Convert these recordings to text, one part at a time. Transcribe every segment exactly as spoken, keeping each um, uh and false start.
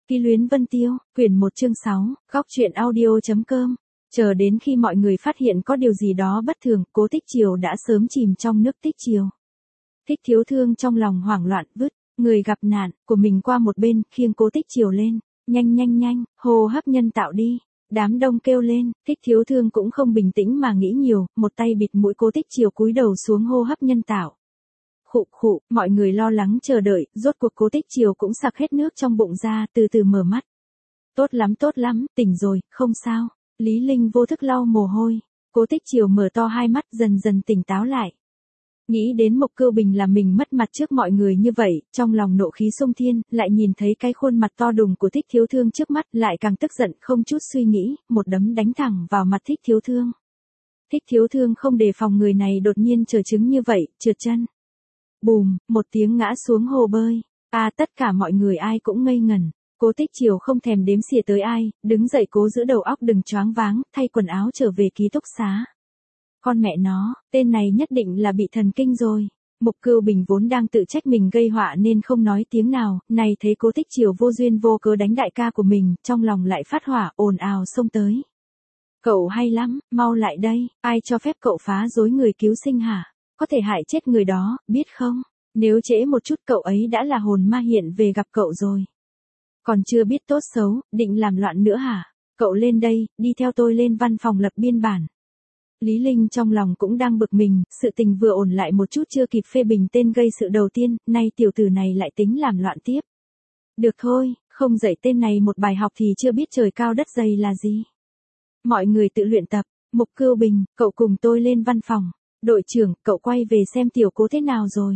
Ký luyến Vân Tiêu, quyển một chương sáu, góc truyện audio.com. Chờ đến khi mọi người phát hiện có điều gì đó bất thường, Cố Tích Triều đã sớm chìm trong nước tích chiều. Thích Thiếu Thương trong lòng hoảng loạn vứt, người gặp nạn, của mình qua một bên, khiêng Cố Tích Triều lên, nhanh nhanh nhanh, hô hấp nhân tạo đi. Đám đông kêu lên, Thích Thiếu Thương cũng không bình tĩnh mà nghĩ nhiều, một tay bịt mũi Cố Tích Triều cúi đầu xuống hô hấp nhân tạo. Khụ khụ, mọi người lo lắng chờ đợi, rốt cuộc Cố Tích Triều cũng sặc hết nước trong bụng ra, từ từ mở mắt. Tốt lắm tốt lắm, tỉnh rồi, không sao. Lý Linh vô thức lau mồ hôi. Cố Tích Triều mở to hai mắt dần dần tỉnh táo lại. Nghĩ đến Mộc Cưu Bình làm mình mất mặt trước mọi người như vậy, trong lòng nộ khí xông thiên, lại nhìn thấy cái khuôn mặt to đùng của Thích Thiếu Thương trước mắt, lại càng tức giận, không chút suy nghĩ, một đấm đánh thẳng vào mặt Thích Thiếu Thương. Thích Thiếu Thương không đề phòng người này đột nhiên trở chứng như vậy, trượt chân. Bùm, một tiếng ngã xuống hồ bơi. À, tất cả mọi người ai cũng ngây ngẩn. Cố Tích Triều không thèm đếm xỉa tới ai, đứng dậy cố giữ đầu óc đừng choáng váng, thay quần áo trở về ký túc xá. Con mẹ nó, tên này nhất định là bị thần kinh rồi. Mộc Cưu Bình vốn đang tự trách mình gây họa nên không nói tiếng nào, này thấy Cố Tích Triều vô duyên vô cớ đánh đại ca của mình, trong lòng lại phát hỏa, ồn ào xông tới. Cậu hay lắm, mau lại đây, ai cho phép cậu phá rối người cứu sinh hả? Có thể hại chết người đó, biết không? Nếu trễ một chút cậu ấy đã là hồn ma hiện về gặp cậu rồi. Còn chưa biết tốt xấu, định làm loạn nữa hả? Cậu lên đây, đi theo tôi lên văn phòng lập biên bản. Lý Linh trong lòng cũng đang bực mình, sự tình vừa ổn lại một chút chưa kịp phê bình tên gây sự đầu tiên, nay tiểu tử này lại tính làm loạn tiếp. Được thôi, không dạy tên này một bài học thì chưa biết trời cao đất dày là gì. Mọi người tự luyện tập. Mộc Cưu Bình, cậu cùng tôi lên văn phòng. Đội trưởng, cậu quay về xem tiểu Cố thế nào rồi.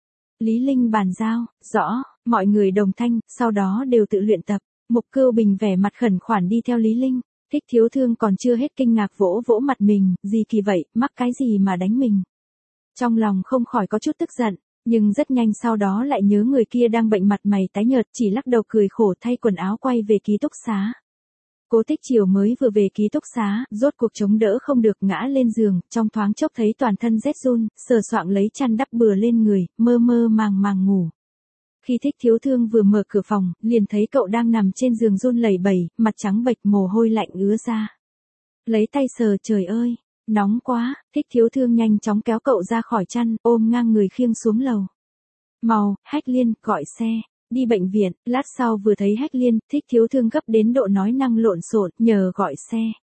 Lý Linh bàn giao, rõ, mọi người đồng thanh, sau đó đều tự luyện tập. Mộc Cưu Bình vẻ mặt khẩn khoản đi theo Lý Linh. Thích Thiếu Thương còn chưa hết kinh ngạc vỗ vỗ mặt mình, gì kỳ vậy, mắc cái gì mà đánh mình. Trong lòng không khỏi có chút tức giận, nhưng rất nhanh sau đó lại nhớ người kia đang bệnh mặt mày tái nhợt, chỉ lắc đầu cười khổ thay quần áo quay về ký túc xá. Cố Tích Triều mới vừa về ký túc xá, rốt cuộc chống đỡ không được ngã lên giường, trong thoáng chốc thấy toàn thân rét run, sờ soạng lấy chăn đắp bừa lên người, mơ mơ màng màng ngủ. Khi Thích Thiếu Thương vừa mở cửa phòng, liền thấy cậu đang nằm trên giường run lẩy bẩy, mặt trắng bệch mồ hôi lạnh ứa ra. Lấy tay sờ, trời ơi, nóng quá, Thích Thiếu Thương nhanh chóng kéo cậu ra khỏi chăn, ôm ngang người khiêng xuống lầu. Mau, Hách Liên, gọi xe. Đi bệnh viện, lát sau vừa thấy Hách Liên, Thích Thiếu Thương gấp đến độ nói năng lộn xộn, nhờ gọi xe.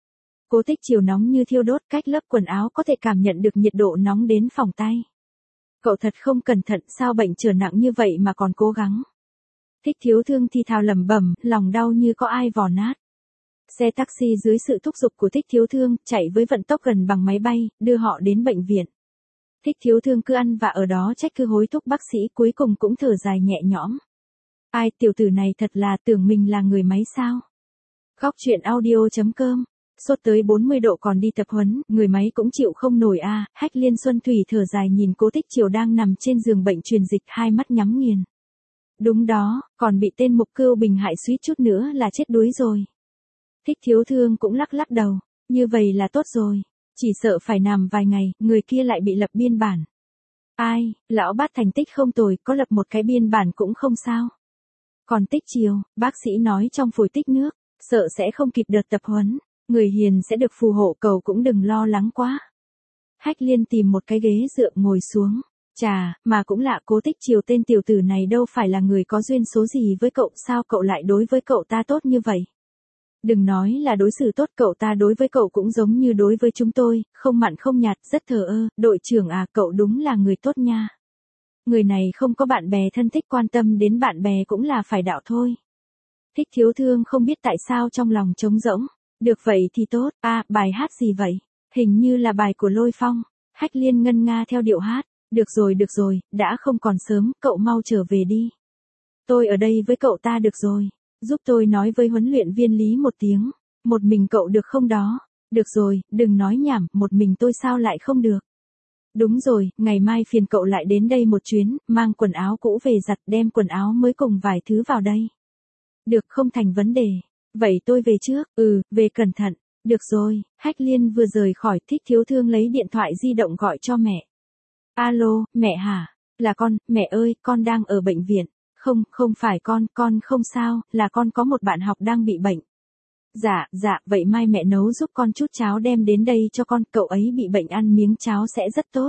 Cố Tích Triều nóng như thiêu đốt, cách lớp quần áo có thể cảm nhận được nhiệt độ nóng đến phỏng tay. Cậu thật không cẩn thận, sao bệnh trở nặng như vậy mà còn cố gắng. Thích Thiếu Thương thì thào lẩm bẩm, lòng đau như có ai vò nát. Xe taxi dưới sự thúc giục của Thích Thiếu Thương, chạy với vận tốc gần bằng máy bay, đưa họ đến bệnh viện. Thích Thiếu Thương cứ ăn và ở đó trách cứ hối thúc bác sĩ, cuối cùng cũng thở dài nhẹ nhõm. Ai, tiểu tử này thật là tưởng mình là người máy sao? Góc truyện audio.com. Sốt tới bốn mươi độ còn đi tập huấn, người máy cũng chịu không nổi a. À. Hách Liên Xuân Thủy thở dài nhìn Cố Tích Triều đang nằm trên giường bệnh truyền dịch, hai mắt nhắm nghiền. Đúng đó, còn bị tên Mộc Cưu Bình hại suýt chút nữa là chết đuối rồi. Thích Thiếu Thương cũng lắc lắc đầu, như vậy là tốt rồi, chỉ sợ phải nằm vài ngày, người kia lại bị lập biên bản. Ai, lão bát thành tích không tồi, có lập một cái biên bản cũng không sao. Còn Tích Triều, bác sĩ nói trong phổi tích nước, sợ sẽ không kịp đợt tập huấn, người hiền sẽ được phù hộ, cầu cũng đừng lo lắng quá. Hách Liên tìm một cái ghế dựa ngồi xuống, chà, mà cũng lạ, Cố Tích Triều tên tiểu tử này đâu phải là người có duyên số gì với cậu, sao cậu lại đối với cậu ta tốt như vậy? Đừng nói là đối xử tốt, cậu ta đối với cậu cũng giống như đối với chúng tôi, không mặn không nhạt, rất thờ ơ, đội trưởng à, cậu đúng là người tốt nha. Người này không có bạn bè thân thích, quan tâm đến bạn bè cũng là phải đạo thôi. Thích Thiếu Thương không biết tại sao trong lòng trống rỗng. Được vậy thì tốt, à, bài hát gì vậy? Hình như là bài của Lôi Phong. Hách Liên ngân nga theo điệu hát. Được rồi được rồi, đã không còn sớm, cậu mau trở về đi. Tôi ở đây với cậu ta được rồi. Giúp tôi nói với huấn luyện viên Lý một tiếng. Một mình cậu được không đó? Được rồi, đừng nói nhảm, một mình tôi sao lại không được? Đúng rồi, ngày mai phiền cậu lại đến đây một chuyến, mang quần áo cũ về giặt, đem quần áo mới cùng vài thứ vào đây. Được, không thành vấn đề. Vậy tôi về trước, ừ, về cẩn thận. Được rồi, Hách Liên vừa rời khỏi, Thích Thiếu Thương lấy điện thoại di động gọi cho mẹ. Alo, mẹ hả? Là con, mẹ ơi, con đang ở bệnh viện. Không, không phải con, con không sao, là con có một bạn học đang bị bệnh. Dạ, dạ, vậy mai mẹ nấu giúp con chút cháo đem đến đây cho con, cậu ấy bị bệnh ăn miếng cháo sẽ rất tốt.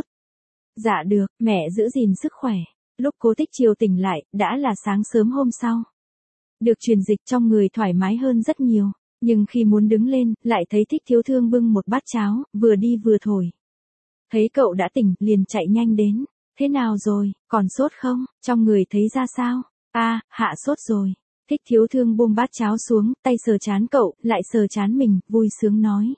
Dạ được, mẹ giữ gìn sức khỏe. Lúc Cố Tích Triều tỉnh lại, đã là sáng sớm hôm sau. Được truyền dịch trong người thoải mái hơn rất nhiều, nhưng khi muốn đứng lên, lại thấy Thích Thiếu Thương bưng một bát cháo, vừa đi vừa thổi. Thấy cậu đã tỉnh, liền chạy nhanh đến. Thế nào rồi, còn sốt không, trong người thấy ra sao? A, à, hạ sốt rồi. Thích Thiếu Thương buông bát cháo xuống, tay sờ trán cậu, lại sờ trán mình, vui sướng nói.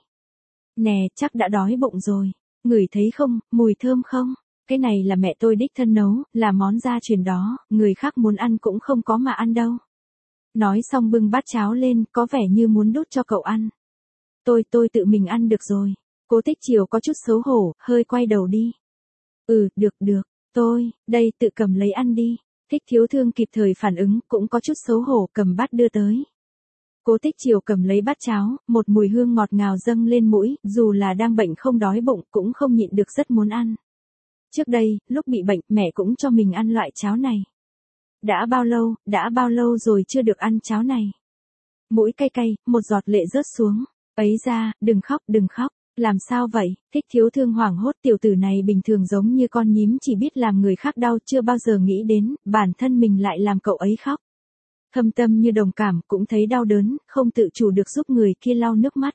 Nè, chắc đã đói bụng rồi. Ngửi thấy không, mùi thơm không? Cái này là mẹ tôi đích thân nấu, là món gia truyền đó, người khác muốn ăn cũng không có mà ăn đâu. Nói xong bưng bát cháo lên, có vẻ như muốn đút cho cậu ăn. Tôi, tôi tự mình ăn được rồi. Cố Tích Triều có chút xấu hổ, hơi quay đầu đi. Ừ, được được, tôi, đây tự cầm lấy ăn đi. Thích Thiếu Thương kịp thời phản ứng, cũng có chút xấu hổ, cầm bát đưa tới. Cố Tích Triều cầm lấy bát cháo, một mùi hương ngọt ngào dâng lên mũi, dù là đang bệnh không đói bụng, cũng không nhịn được rất muốn ăn. Trước đây, lúc bị bệnh, mẹ cũng cho mình ăn loại cháo này. Đã bao lâu, đã bao lâu rồi chưa được ăn cháo này. Mũi cay cay, một giọt lệ rớt xuống. Ấy ra, đừng khóc, đừng khóc. Làm sao vậy? Thích Thiếu Thương hoảng hốt, tiểu tử này bình thường giống như con nhím chỉ biết làm người khác đau, chưa bao giờ nghĩ đến, bản thân mình lại làm cậu ấy khóc. Thâm tâm như đồng cảm, cũng thấy đau đớn, không tự chủ được giúp người kia lau nước mắt.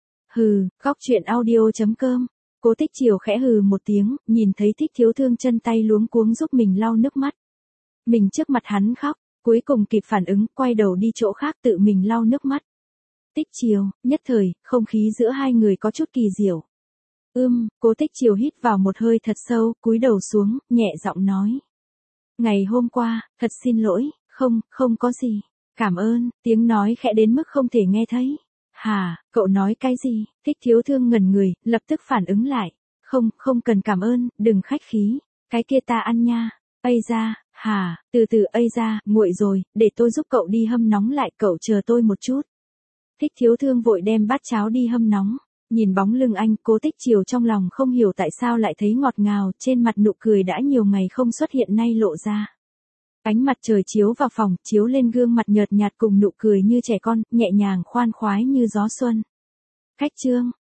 Hừ, khóc chuyện audio chấm com. Cố Tích Triều khẽ hừ một tiếng, nhìn thấy Thích Thiếu Thương chân tay luống cuống giúp mình lau nước mắt. Mình trước mặt hắn khóc, cuối cùng kịp phản ứng, quay đầu đi chỗ khác tự mình lau nước mắt. Tích Triều, nhất thời, không khí giữa hai người có chút kỳ diệu. Ưm, Cố Tích Triều hít vào một hơi thật sâu, cúi đầu xuống, nhẹ giọng nói. Ngày hôm qua, thật xin lỗi, không, không có gì. Cảm ơn, tiếng nói khẽ đến mức không thể nghe thấy. Hà, cậu nói cái gì? Thích Thiếu Thương ngẩn người, lập tức phản ứng lại. Không, không cần cảm ơn, đừng khách khí. Cái kia ta ăn nha. Ây da, hà, từ từ ây da, nguội rồi, để tôi giúp cậu đi hâm nóng lại, cậu chờ tôi một chút. Thích Thiếu Thương vội đem bát cháo đi hâm nóng. Nhìn bóng lưng anh, Cố Tích Triều trong lòng không hiểu tại sao lại thấy ngọt ngào, trên mặt nụ cười đã nhiều ngày không xuất hiện nay lộ ra. Ánh mặt trời chiếu vào phòng, chiếu lên gương mặt nhợt nhạt cùng nụ cười như trẻ con, nhẹ nhàng khoan khoái như gió xuân. Cách chương